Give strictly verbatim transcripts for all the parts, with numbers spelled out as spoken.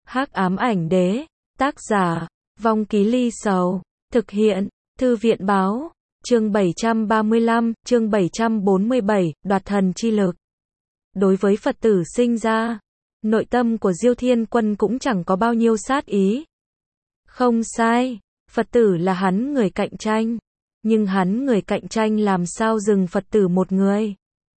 Hắc ám ảnh đế, tác giả, Vong Ký Ly Sầu, thực hiện, Thư viện báo, chương bảy trăm ba mươi lăm, chương bảy trăm bốn mươi bảy, đoạt thần chi lực. Đối với Phật tử sinh ra, nội tâm của Diêu Thiên Quân cũng chẳng có bao nhiêu sát ý. Không sai, Phật tử là hắn người cạnh tranh, nhưng hắn người cạnh tranh làm sao dừng Phật tử một người.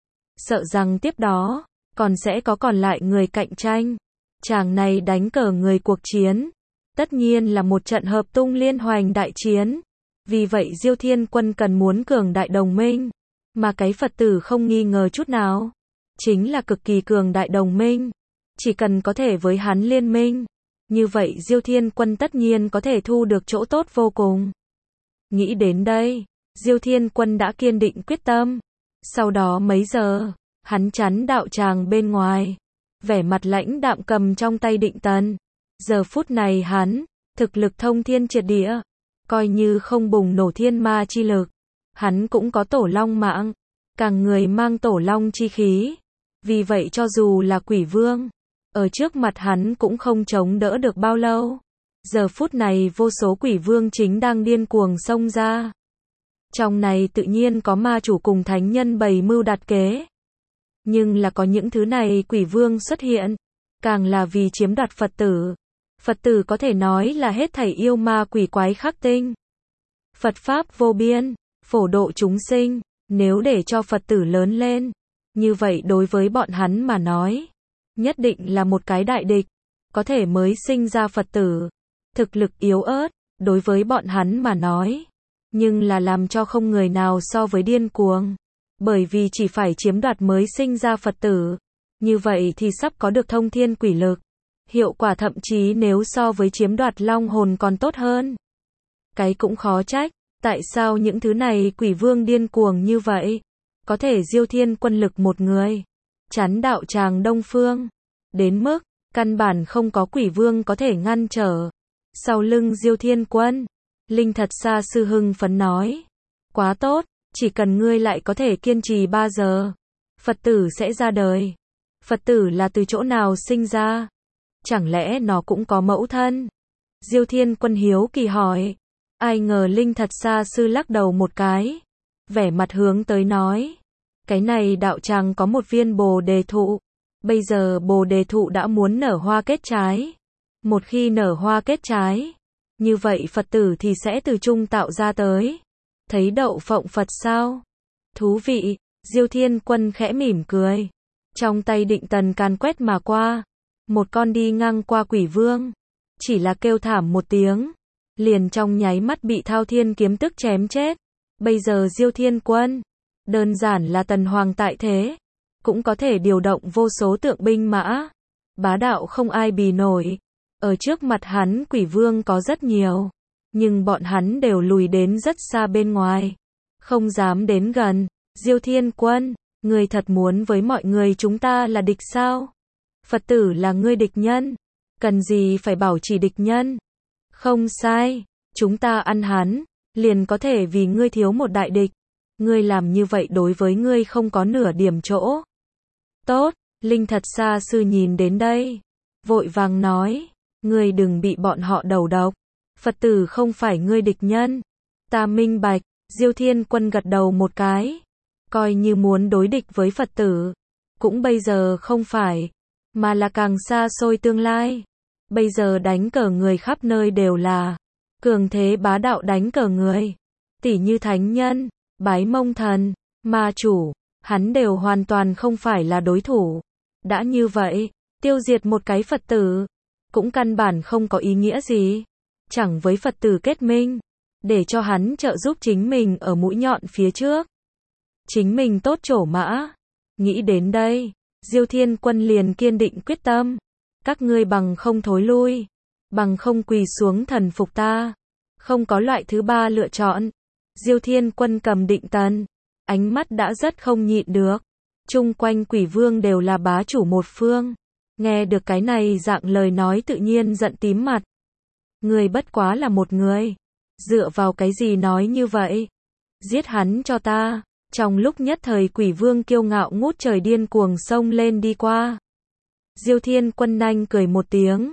Sợ rằng tiếp đó, còn sẽ có còn lại người cạnh tranh. Chàng này đánh cờ người cuộc chiến, tất nhiên là một trận hợp tung liên hoành đại chiến. Vì vậy Diêu Thiên Quân cần muốn cường đại đồng minh, mà cái Phật tử không nghi ngờ chút nào, chính là cực kỳ cường đại đồng minh. Chỉ cần có thể với hắn liên minh, như vậy Diêu Thiên Quân tất nhiên có thể thu được chỗ tốt vô cùng. Nghĩ đến đây, Diêu Thiên Quân đã kiên định quyết tâm. Sau đó mấy giờ, hắn chắn đạo tràng bên ngoài, vẻ mặt lãnh đạm cầm trong tay định tần. Giờ phút này hắn, thực lực thông thiên triệt địa, coi như không bùng nổ thiên ma chi lực, hắn cũng có tổ long mạng, càng người mang tổ long chi khí. Vì vậy cho dù là quỷ vương, ở trước mặt hắn cũng không chống đỡ được bao lâu. Giờ phút này vô số quỷ vương chính đang điên cuồng xông ra. Trong này tự nhiên có ma chủ cùng thánh nhân bày mưu đặt kế. Nhưng là có những thứ này quỷ vương xuất hiện, càng là vì chiếm đoạt Phật tử. Phật tử có thể nói là hết thảy yêu ma quỷ quái khắc tinh. Phật Pháp vô biên, phổ độ chúng sinh, nếu để cho Phật tử lớn lên, như vậy đối với bọn hắn mà nói, nhất định là một cái đại địch. Có thể mới sinh ra Phật tử, thực lực yếu ớt, đối với bọn hắn mà nói, nhưng là làm cho không người nào so với điên cuồng. Bởi vì chỉ phải chiếm đoạt mới sinh ra Phật tử, như vậy thì sắp có được thông thiên quỷ lực. Hiệu quả thậm chí nếu so với chiếm đoạt long hồn còn tốt hơn. Cái cũng khó trách, tại sao những thứ này quỷ vương điên cuồng như vậy? Có thể Diêu Thiên Quân lực một người, chắn đạo tràng Đông Phương, đến mức, căn bản không có quỷ vương có thể ngăn trở. Sau lưng Diêu Thiên Quân, Linh Thật Sa sư hưng phấn nói, quá tốt, chỉ cần ngươi lại có thể kiên trì ba giờ, Phật tử sẽ ra đời. Phật tử là từ chỗ nào sinh ra? Chẳng lẽ nó cũng có mẫu thân? Diêu Thiên Quân hiếu kỳ hỏi. Ai ngờ Linh Thật Sa sư lắc đầu một cái, vẻ mặt hướng tới nói, cái này đạo tràng có một viên bồ đề thụ, bây giờ bồ đề thụ đã muốn nở hoa kết trái. Một khi nở hoa kết trái, như vậy Phật tử thì sẽ từ chung tạo ra tới. Thấy đậu phộng Phật sao? Thú vị. Diêu Thiên Quân khẽ mỉm cười, trong tay định tần càn quét mà qua. Một con đi ngang qua quỷ vương, chỉ là kêu thảm một tiếng, liền trong nháy mắt bị Thao Thiên kiếm tức chém chết. Bây giờ Diêu Thiên Quân, đơn giản là tần hoàng tại thế, cũng có thể điều động vô số tượng binh mã, bá đạo không ai bì nổi. Ở trước mặt hắn quỷ vương có rất nhiều, nhưng bọn hắn đều lùi đến rất xa bên ngoài, không dám đến gần. Diêu Thiên Quân, ngươi thật muốn với mọi người chúng ta là địch sao? Phật tử là ngươi địch nhân, cần gì phải bảo trì địch nhân? Không sai, chúng ta ăn hắn, liền có thể vì ngươi thiếu một đại địch. Ngươi làm như vậy đối với ngươi không có nửa điểm chỗ tốt. Linh Thật Sa sư nhìn đến đây, vội vàng nói, ngươi đừng bị bọn họ đầu độc. Phật tử không phải ngươi địch nhân. Ta minh bạch. Diêu Thiên Quân gật đầu một cái, coi như muốn đối địch với Phật tử, cũng bây giờ không phải, mà là càng xa xôi tương lai. Bây giờ đánh cờ người khắp nơi đều là cường thế bá đạo đánh cờ người, tỉ như thánh nhân, bái mông thần, ma chủ, hắn đều hoàn toàn không phải là đối thủ. Đã như vậy, tiêu diệt một cái Phật tử, cũng căn bản không có ý nghĩa gì. Chẳng với Phật tử kết minh, để cho hắn trợ giúp chính mình ở mũi nhọn phía trước, chính mình tốt trổ mã. Nghĩ đến đây, Diêu Thiên Quân liền kiên định quyết tâm. Các ngươi bằng không thối lui, bằng không quỳ xuống thần phục ta. Không có loại thứ ba lựa chọn. Diêu Thiên Quân cầm định tần, ánh mắt đã rất không nhịn được. Chung quanh quỷ vương đều là bá chủ một phương, nghe được cái này dạng lời nói tự nhiên giận tím mặt. Người bất quá là một người, dựa vào cái gì nói như vậy? Giết hắn cho ta. Trong lúc nhất thời quỷ vương kiêu ngạo ngút trời điên cuồng xông lên đi qua. Diêu Thiên Quân nhanh cười một tiếng,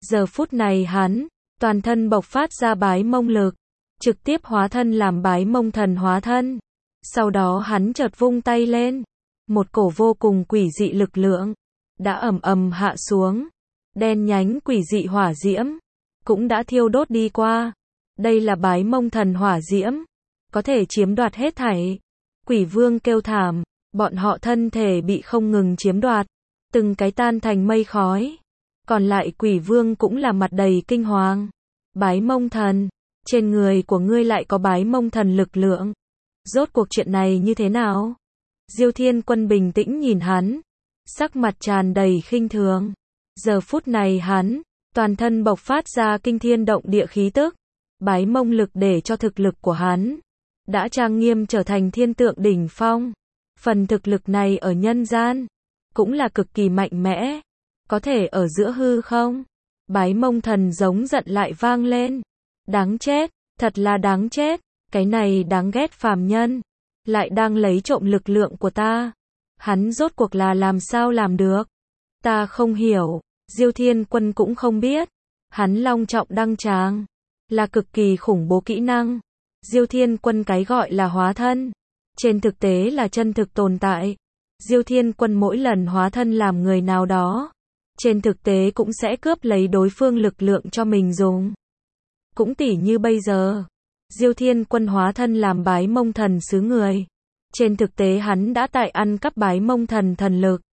Giờ phút này hắn, toàn thân bộc phát ra bái mông lực, trực tiếp hóa thân làm bái mông thần hóa thân. Sau đó hắn chợt vung tay lên, một cổ vô cùng quỷ dị lực lượng đã ầm ầm hạ xuống, đen nhánh quỷ dị hỏa diễm cũng đã thiêu đốt đi qua. Đây là bái mông thần hỏa diễm, có thể chiếm đoạt hết thảy. Quỷ vương kêu thảm, bọn họ thân thể bị không ngừng chiếm đoạt, từng cái tan thành mây khói. Còn lại quỷ vương cũng là mặt đầy kinh hoàng. Bái mông thần, trên người của ngươi lại có bái mông thần lực lượng. Rốt cuộc chuyện này như thế nào? Diêu Thiên Quân bình tĩnh nhìn hắn, sắc mặt tràn đầy khinh thường. Giờ phút này hắn, toàn thân bộc phát ra kinh thiên động địa khí tức, bái mông lực để cho thực lực của hắn đã trang nghiêm trở thành thiên tượng đỉnh phong. Phần thực lực này ở nhân gian cũng là cực kỳ mạnh mẽ, có thể ở giữa hư không. Bái mông thần giống giận lại vang lên. Đáng chết, thật là đáng chết, cái này đáng ghét phàm nhân, lại đang lấy trộm lực lượng của ta. Hắn rốt cuộc là làm sao làm được? Ta không hiểu, Diêu Thiên Quân cũng không biết. Hắn long trọng đăng tràng, là cực kỳ khủng bố kỹ năng. Diêu Thiên Quân cái gọi là hóa thân, trên thực tế là chân thực tồn tại. Diêu Thiên Quân mỗi lần hóa thân làm người nào đó, trên thực tế cũng sẽ cướp lấy đối phương lực lượng cho mình dùng. Cũng tỉ như bây giờ, Diêu Thiên Quân hóa thân làm bái mông thần xứ người. Trên thực tế hắn đã tại ăn cắp bái mông thần thần lực.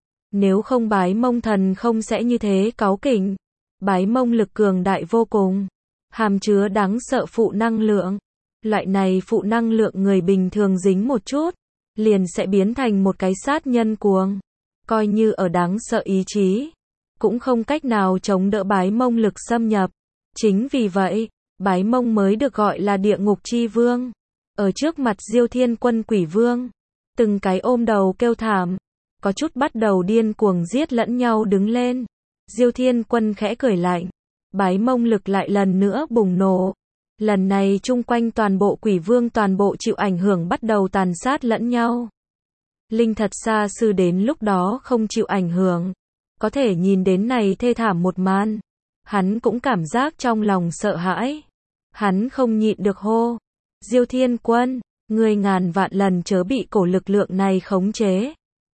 Nếu không bái mông thần không sẽ như thế cáu kỉnh. Bái mông lực cường đại vô cùng, hàm chứa đáng sợ phụ năng lượng. Loại này phụ năng lượng người bình thường dính một chút, liền sẽ biến thành một cái sát nhân cuồng. Coi như ở đáng sợ ý chí, cũng không cách nào chống đỡ bái mông lực xâm nhập. Chính vì vậy, bái mông mới được gọi là địa ngục chi vương. Ở trước mặt Diêu Thiên Quân quỷ vương, từng cái ôm đầu kêu thảm, có chút bắt đầu điên cuồng giết lẫn nhau đứng lên. Diêu Thiên Quân khẽ cười lạnh, bái mông lực lại lần nữa bùng nổ. Lần này chung quanh toàn bộ quỷ vương toàn bộ chịu ảnh hưởng bắt đầu tàn sát lẫn nhau. Linh Thật Sa Sư đến lúc đó không chịu ảnh hưởng, có thể nhìn đến này thê thảm một màn, hắn cũng cảm giác trong lòng sợ hãi. Hắn không nhịn được hô, Diêu Thiên Quân, ngươi ngàn vạn lần chớ bị cổ lực lượng này khống chế.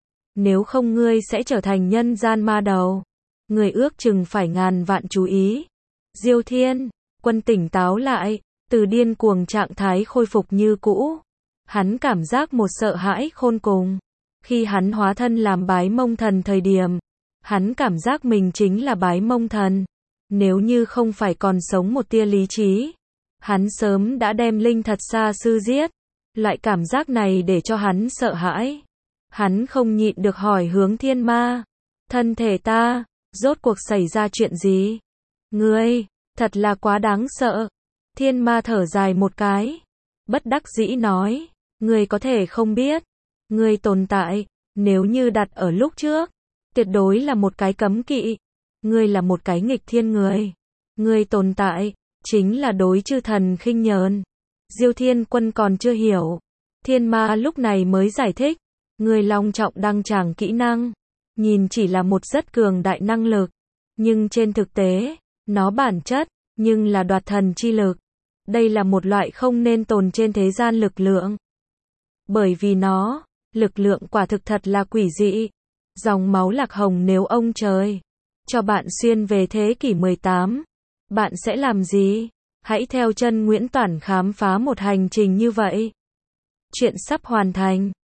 Nếu không ngươi sẽ trở thành nhân gian ma đầu. Ngươi ước chừng phải ngàn vạn chú ý. Diêu Thiên Quân tỉnh táo lại, từ điên cuồng trạng thái khôi phục như cũ. Hắn cảm giác một sợ hãi khôn cùng. Khi hắn hóa thân làm bái mông thần thời điểm, hắn cảm giác mình chính là bái mông thần. Nếu như không phải còn sống một tia lý trí, hắn sớm đã đem Linh Thật Sa Sư giết. Loại cảm giác này để cho hắn sợ hãi. Hắn không nhịn được hỏi hướng Thiên Ma, thân thể ta, rốt cuộc xảy ra chuyện gì? Ngươi, thật là quá đáng sợ. Thiên Ma thở dài một cái, bất đắc dĩ nói, ngươi có thể không biết, ngươi tồn tại, nếu như đặt ở lúc trước, tuyệt đối là một cái cấm kỵ. Ngươi là một cái nghịch thiên người. Ngươi tồn tại, chính là đối chư thần khinh nhờn. Diêu Thiên Quân còn chưa hiểu. Thiên Ma lúc này mới giải thích, ngươi long trọng đăng tràng kỹ năng, nhìn chỉ là một rất cường đại năng lực, nhưng trên thực tế, nó bản chất, nhưng là đoạt thần chi lực. Đây là một loại không nên tồn trên thế gian lực lượng. Bởi vì nó, lực lượng quả thực thật là quỷ dị. Dòng máu lạc hồng nếu ông trời cho bạn xuyên về thế kỷ mười tám, bạn sẽ làm gì? Hãy theo chân Nguyễn Toản khám phá một hành trình như vậy. Chuyện sắp hoàn thành.